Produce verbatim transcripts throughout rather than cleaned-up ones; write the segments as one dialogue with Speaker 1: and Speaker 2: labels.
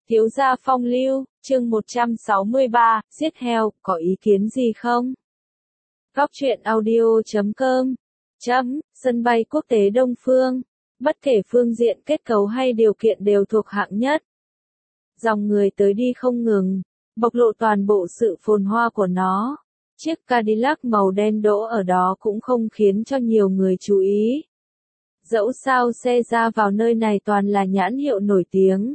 Speaker 1: Thiếu gia phong lưu, chương một trăm sáu mươi ba, giết heo, có ý kiến gì không? Góc truyện audio chấm com chấm, sân bay quốc tế Đông Phương. Bất kể phương diện kết cấu hay điều kiện đều thuộc hạng nhất. Dòng người tới đi không ngừng, bộc lộ toàn bộ sự phồn hoa của nó. Chiếc Cadillac màu đen đỗ ở đó cũng không khiến cho nhiều người chú ý. Dẫu sao xe ra vào nơi này toàn là nhãn hiệu nổi tiếng.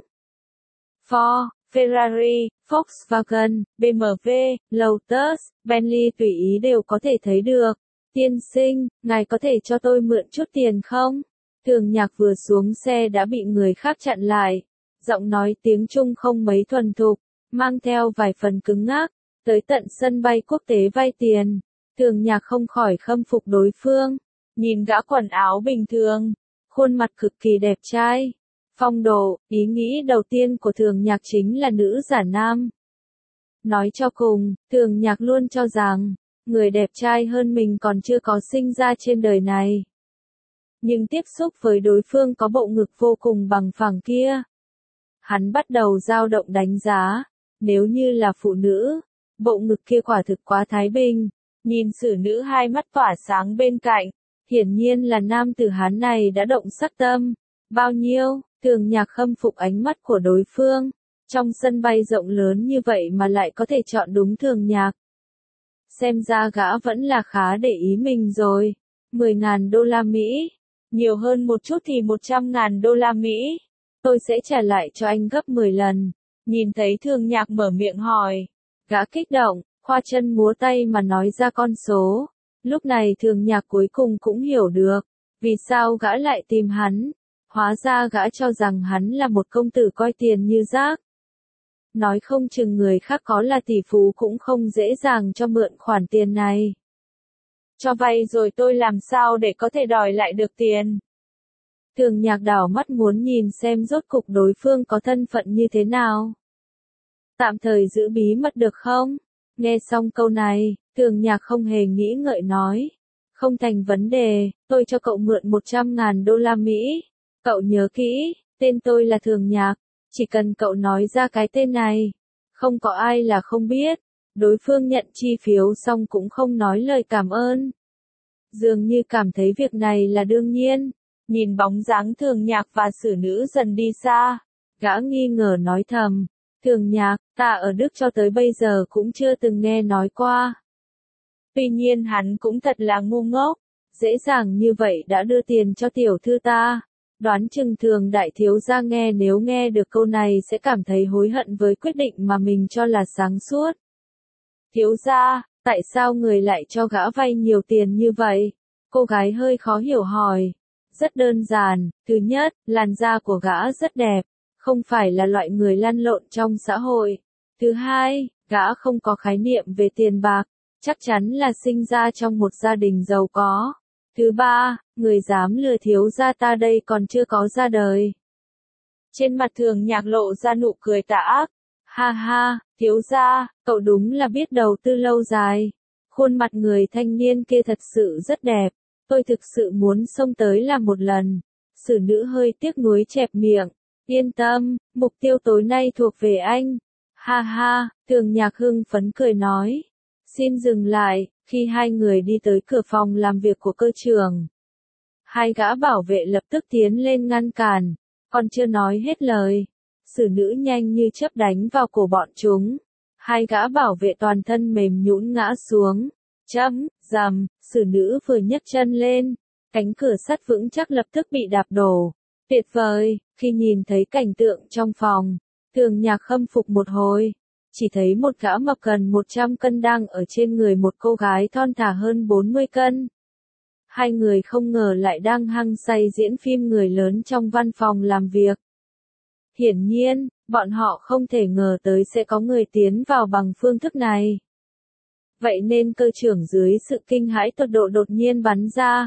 Speaker 1: Ford, Ferrari, Volkswagen, bê em vê, Lotus, Bentley tùy ý đều có thể thấy được. Tiên sinh, ngài có thể cho tôi mượn chút tiền không? Thường Nhạc vừa xuống xe đã bị người khác chặn lại. Giọng nói tiếng Trung không mấy thuần thục, mang theo vài phần cứng ngắc. Tới tận sân bay quốc tế vay tiền. Thường Nhạc không khỏi khâm phục đối phương. Nhìn gã quần áo bình thường, khuôn mặt cực kỳ đẹp trai. Phong độ, ý nghĩ đầu tiên của Thường Nhạc chính là nữ giả nam. Nói cho cùng, Thường Nhạc luôn cho rằng, người đẹp trai hơn mình còn chưa có sinh ra trên đời này. Nhưng tiếp xúc với đối phương có bộ ngực vô cùng bằng phẳng kia. Hắn bắt đầu dao động đánh giá, nếu như là phụ nữ, bộ ngực kia quả thực quá thái bình. Nhìn xử nữ hai mắt tỏa sáng bên cạnh, hiển nhiên là nam tử Hán này đã động sắc tâm. Bao nhiêu? Thường Nhạc khâm phục ánh mắt của đối phương. Trong sân bay rộng lớn như vậy mà lại có thể chọn đúng Thường Nhạc. Xem ra gã vẫn là khá để ý mình rồi. mười ngàn đô la Mỹ. Nhiều hơn một chút thì một trăm ngàn đô la Mỹ. Tôi sẽ trả lại cho anh gấp mười lần. Nhìn thấy Thường Nhạc mở miệng hỏi. Gã kích động, khoa chân múa tay mà nói ra con số. Lúc này Thường Nhạc cuối cùng cũng hiểu được. Vì sao gã lại tìm hắn. Hóa ra gã cho rằng hắn là một công tử coi tiền như rác. Nói không chừng người khác có là tỷ phú cũng không dễ dàng cho mượn khoản tiền này. Cho vay rồi tôi làm sao để có thể đòi lại được tiền? Thường Nhạc đảo mắt muốn nhìn xem rốt cục đối phương có thân phận như thế nào. Tạm thời giữ bí mật được không? Nghe xong câu này, Thường Nhạc không hề nghĩ ngợi nói. Không thành vấn đề, tôi cho cậu mượn một trăm ngàn đô la Mỹ. Cậu nhớ kỹ, tên tôi là Thường Nhạc, chỉ cần cậu nói ra cái tên này, không có ai là không biết. Đối phương nhận chi phiếu xong cũng không nói lời cảm ơn. Dường như cảm thấy việc này là đương nhiên, nhìn bóng dáng Thường Nhạc và xử nữ dần đi xa, gã nghi ngờ nói thầm, Thường Nhạc, ta ở Đức cho tới bây giờ cũng chưa từng nghe nói qua. Tuy nhiên hắn cũng thật là ngu ngốc, dễ dàng như vậy đã đưa tiền cho tiểu thư ta. Đoán chừng Thường đại thiếu gia nghe nếu nghe được câu này sẽ cảm thấy hối hận với quyết định mà mình cho là sáng suốt. Thiếu gia, tại sao người lại cho gã vay nhiều tiền như vậy? Cô gái hơi khó hiểu hỏi. Rất đơn giản, thứ nhất, làn da của gã rất đẹp, không phải là loại người lăn lộn trong xã hội. Thứ hai, gã không có khái niệm về tiền bạc, chắc chắn là sinh ra trong một gia đình giàu có. Thứ ba, người dám lừa thiếu gia ta đây còn chưa có ra đời. Trên mặt Thường Nhạc lộ ra nụ cười tà ác. Ha ha, thiếu gia, cậu đúng là biết đầu tư lâu dài. Khuôn mặt người thanh niên kia thật sự rất đẹp. Tôi thực sự muốn xông tới làm một lần. Xử nữ hơi tiếc nuối chẹp miệng. Yên tâm, mục tiêu tối nay thuộc về anh. Ha ha, Thường Nhạc hưng phấn cười nói. Xin dừng lại, khi hai người đi tới cửa phòng làm việc của cơ trưởng. Hai gã bảo vệ lập tức tiến lên ngăn cản, còn chưa nói hết lời. Xử nữ nhanh như chớp đánh vào cổ bọn chúng. Hai gã bảo vệ toàn thân mềm nhũn ngã xuống. Chấm, rầm, xử nữ vừa nhấc chân lên. Cánh cửa sắt vững chắc lập tức bị đạp đổ. Tuyệt vời, khi nhìn thấy cảnh tượng trong phòng, Thường Nhạc khâm phục một hồi. Chỉ thấy một gã mập gần một trăm cân đang ở trên người một cô gái thon thả hơn bốn mươi cân. Hai người không ngờ lại đang hăng say diễn phim người lớn trong văn phòng làm việc. Hiển nhiên, bọn họ không thể ngờ tới sẽ có người tiến vào bằng phương thức này. Vậy nên cơ trưởng dưới sự kinh hãi tột độ đột nhiên bắn ra.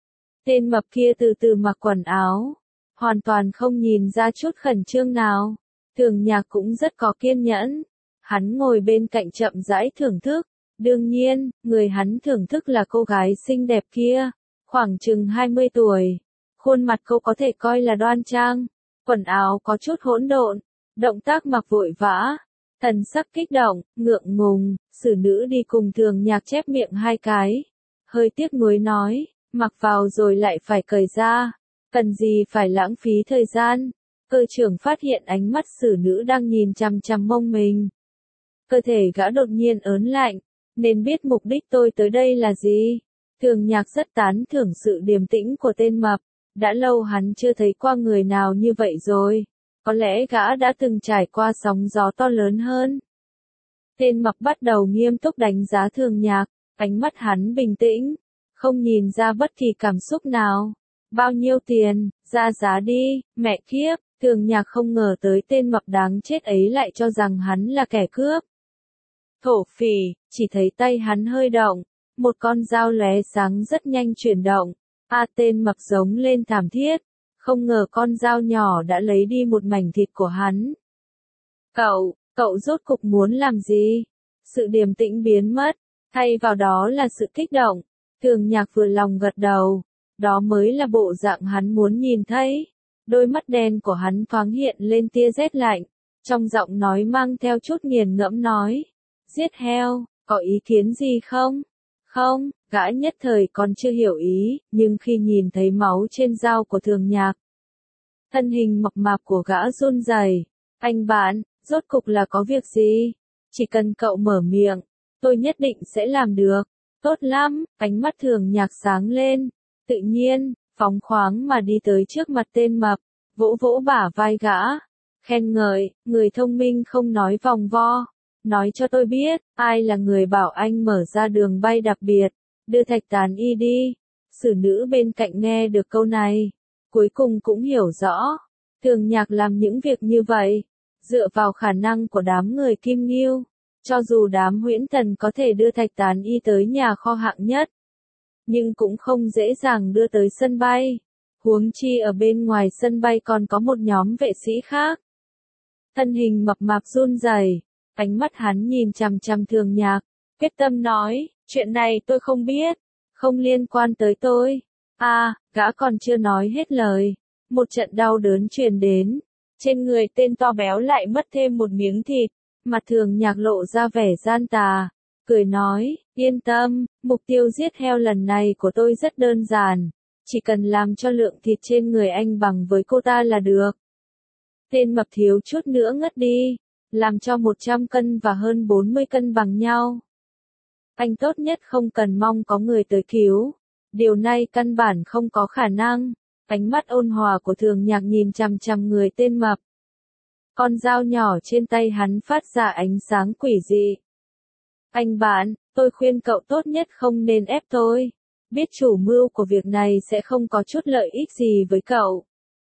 Speaker 1: Tên mập kia từ từ mặc quần áo, hoàn toàn không nhìn ra chút khẩn trương nào. Thường Nhạc cũng rất có kiên nhẫn. Hắn ngồi bên cạnh chậm rãi thưởng thức. Đương nhiên, người hắn thưởng thức là cô gái xinh đẹp kia, khoảng chừng hai mươi tuổi. Khuôn mặt cô có thể coi là đoan trang, quần áo có chút hỗn độn, Động tác mặc vội vã, thần sắc kích động, ngượng ngùng, xử nữ đi cùng Thường Nhạc chép miệng hai cái. Hơi tiếc nuối nói, mặc vào rồi lại phải cởi ra, cần gì phải lãng phí thời gian. Cơ trưởng phát hiện ánh mắt xử nữ đang nhìn chằm chằm mông mình. Cơ thể gã đột nhiên ớn lạnh, nên biết mục đích tôi tới đây là gì. Thường Nhạc rất tán thưởng sự điềm tĩnh của tên mập, đã lâu hắn chưa thấy qua người nào như vậy rồi. Có lẽ gã đã từng trải qua sóng gió to lớn hơn. Tên mập bắt đầu nghiêm túc đánh giá Thường Nhạc, ánh mắt hắn bình tĩnh, không nhìn ra bất kỳ cảm xúc nào. Bao nhiêu tiền, ra giá đi, mẹ kiếp, Thường Nhạc không ngờ tới tên mập đáng chết ấy lại cho rằng hắn là kẻ cướp. Thổ phỉ, chỉ thấy tay hắn hơi động, một con dao lóe sáng rất nhanh chuyển động. A tên mập giống lên thảm thiết, không ngờ con dao nhỏ đã lấy đi một mảnh thịt của hắn. Cậu, cậu rốt cục muốn làm gì? Sự điềm tĩnh biến mất, thay vào đó là sự kích động. Thường Nhạc vừa lòng gật đầu, đó mới là bộ dạng hắn muốn nhìn thấy. Đôi mắt đen của hắn thoáng hiện lên tia rét lạnh, trong giọng nói mang theo chút nghiền ngẫm nói. Giết heo, có ý kiến gì không? Không, gã nhất thời còn chưa hiểu ý, nhưng khi nhìn thấy máu trên dao của Thường Nhạc, thân hình mập mạp của gã run rẩy. Anh bạn, rốt cục là có việc gì? Chỉ cần cậu mở miệng, tôi nhất định sẽ làm được. Tốt lắm, ánh mắt Thường Nhạc sáng lên, tự nhiên, phóng khoáng mà đi tới trước mặt tên mập, vỗ vỗ bả vai gã, khen ngợi, người thông minh không nói vòng vo. Nói cho tôi biết, ai là người bảo anh mở ra đường bay đặc biệt, đưa Thạch Tán Y đi. Xử nữ bên cạnh nghe được câu này, cuối cùng cũng hiểu rõ. Thường Nhạc làm những việc như vậy, dựa vào khả năng của đám người Kim Ngưu. Cho dù đám Huyễn Thần có thể đưa Thạch Tán Y tới nhà kho hạng nhất, nhưng cũng không dễ dàng đưa tới sân bay. Huống chi ở bên ngoài sân bay còn có một nhóm vệ sĩ khác. Thân hình mập mạp run rẩy. Ánh mắt hắn nhìn chằm chằm Thường Nhạc, quyết tâm nói, chuyện này tôi không biết, không liên quan tới tôi. A, à, gã còn chưa nói hết lời, một trận đau đớn truyền đến, trên người tên to béo lại mất thêm một miếng thịt, mặt Thường Nhạc lộ ra vẻ gian tà, cười nói, yên tâm, mục tiêu giết heo lần này của tôi rất đơn giản, chỉ cần làm cho lượng thịt trên người anh bằng với cô ta là được. Tên mập thiếu chút nữa ngất đi. Làm cho một trăm cân và hơn bốn mươi cân bằng nhau. Anh tốt nhất không cần mong có người tới cứu. Điều này căn bản không có khả năng. Ánh mắt ôn hòa của Thường Nhạc nhìn chằm chằm người tên mập. Con dao nhỏ trên tay hắn phát ra ánh sáng quỷ dị. Anh bạn, tôi khuyên cậu tốt nhất không nên ép tôi. Biết chủ mưu của việc này sẽ không có chút lợi ích gì với cậu.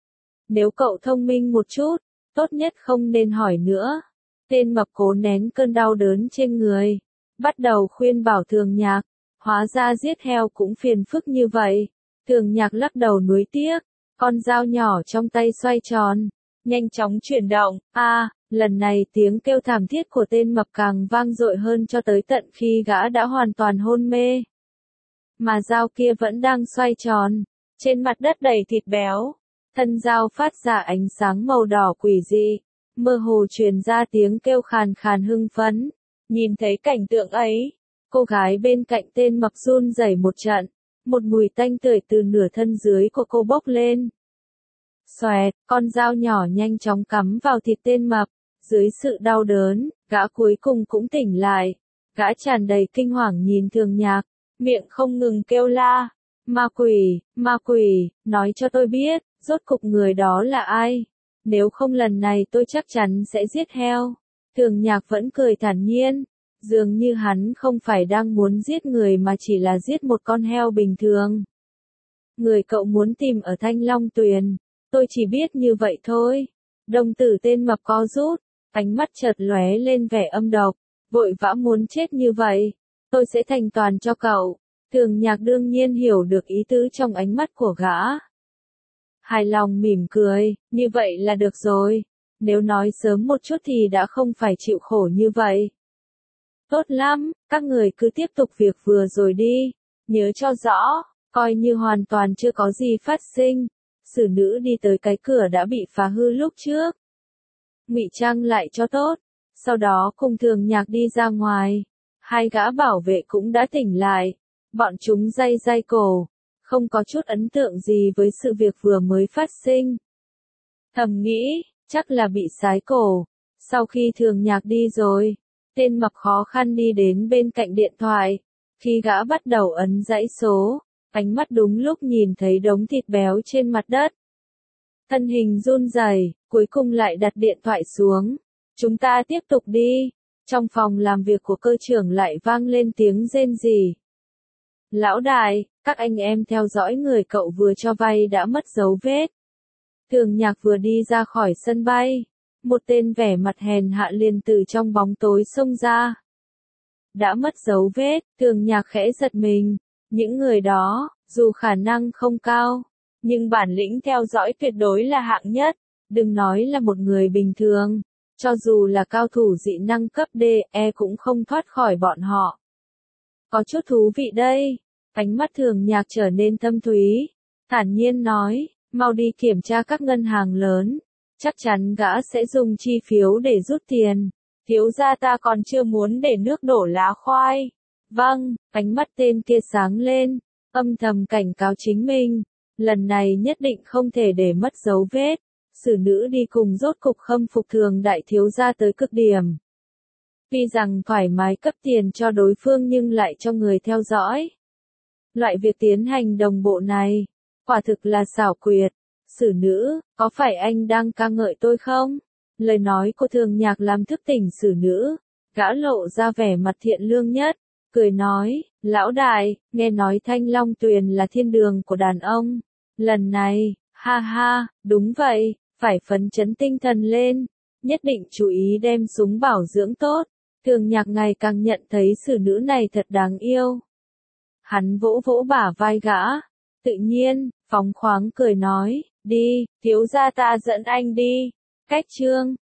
Speaker 1: Nếu cậu thông minh một chút, tốt nhất không nên hỏi nữa. Tên mập cố nén cơn đau đớn trên người, bắt đầu khuyên bảo Thường Nhạc, hóa ra giết heo cũng phiền phức như vậy. Thường Nhạc lắc đầu nuối tiếc, con dao nhỏ trong tay xoay tròn, nhanh chóng chuyển động. A, à, lần này tiếng kêu thảm thiết của tên mập càng vang dội hơn cho tới tận khi gã đã hoàn toàn hôn mê. Mà dao kia vẫn đang xoay tròn, trên mặt đất đầy thịt béo, thân dao phát ra ánh sáng màu đỏ quỷ dị. Mơ hồ truyền ra tiếng kêu khàn khàn hưng phấn. Nhìn thấy cảnh tượng ấy, cô gái bên cạnh tên mập run rẩy một trận, một mùi tanh tưởi từ nửa thân dưới của cô bốc lên. Xoẹt, con dao nhỏ nhanh chóng cắm vào thịt tên mập, dưới sự đau đớn, gã cuối cùng cũng tỉnh lại. Gã tràn đầy kinh hoàng nhìn Thường Nhạc, miệng không ngừng kêu la, ma quỷ, ma quỷ, nói cho tôi biết, rốt cục người đó là ai? Nếu không lần này tôi chắc chắn sẽ giết heo. Thường Nhạc vẫn cười thản nhiên, dường như hắn không phải đang muốn giết người mà chỉ là giết một con heo bình thường. Người cậu muốn tìm ở Thanh Long Tuyền, tôi chỉ biết như vậy thôi. Đồng tử tên mập co rút, ánh mắt chợt lóe lên vẻ âm độc, vội vã muốn chết như vậy. Tôi sẽ thành toàn cho cậu. Thường Nhạc đương nhiên hiểu được ý tứ trong ánh mắt của gã. Hài lòng mỉm cười, như vậy là được rồi. Nếu nói sớm một chút thì đã không phải chịu khổ như vậy. Tốt lắm, các người cứ tiếp tục việc vừa rồi đi. Nhớ cho rõ, coi như hoàn toàn chưa có gì phát sinh. Xử nữ đi tới cái cửa đã bị phá hư lúc trước. ngụy trang lại cho tốt, sau đó cùng Thường Nhạc đi ra ngoài. Hai gã bảo vệ cũng đã tỉnh lại, bọn chúng day day cổ, không có chút ấn tượng gì với sự việc vừa mới phát sinh. Thầm nghĩ, chắc là bị sái cổ. Sau khi Thường Nhạc đi rồi, tên Mập khó khăn đi đến bên cạnh điện thoại. Khi gã bắt đầu ấn dãy số, ánh mắt đúng lúc nhìn thấy đống thịt béo trên mặt đất. Thân hình run rẩy, cuối cùng lại đặt điện thoại xuống. Chúng ta tiếp tục đi. Trong phòng làm việc của cơ trưởng lại vang lên tiếng rên rỉ. Lão đại, các anh em theo dõi người cậu vừa cho vay đã mất dấu vết. Thường Nhạc vừa đi ra khỏi sân bay, một tên vẻ mặt hèn hạ liền từ trong bóng tối xông ra. Đã mất dấu vết, Thường Nhạc khẽ giật mình. Những người đó, dù khả năng không cao, nhưng bản lĩnh theo dõi tuyệt đối là hạng nhất. Đừng nói là một người bình thường, cho dù là cao thủ dị năng cấp D, E cũng không thoát khỏi bọn họ. Có chút thú vị đây. Ánh mắt Thường Nhạc trở nên thâm thúy, thản nhiên nói, mau đi kiểm tra các ngân hàng lớn. Chắc chắn gã sẽ dùng chi phiếu để rút tiền. Thiếu gia ta còn chưa muốn để nước đổ lá khoai. Vâng, ánh mắt tên kia sáng lên, âm thầm cảnh cáo chính mình. Lần này nhất định không thể để mất dấu vết. Xử nữ đi cùng rốt cục khâm phục Thường đại thiếu gia tới cực điểm. Tuy rằng thoải mái cấp tiền cho đối phương nhưng lại cho người theo dõi. Loại việc tiến hành đồng bộ này, quả thực là xảo quyệt. Xử nữ, có phải anh đang ca ngợi tôi không? Lời nói của Thường Nhạc làm thức tỉnh xử nữ. Gã lộ ra vẻ mặt thiện lương nhất, cười nói, lão đại, nghe nói Thanh Long Tuyền là thiên đường của đàn ông. Lần này, ha ha, đúng vậy, phải phấn chấn tinh thần lên, nhất định chú ý đem súng bảo dưỡng tốt. Thường Nhạc ngày càng nhận thấy xử nữ này thật đáng yêu. Hắn vỗ vỗ bả vai gã, tự nhiên, phóng khoáng cười nói, đi, thiếu gia ta dẫn anh đi. Cách chương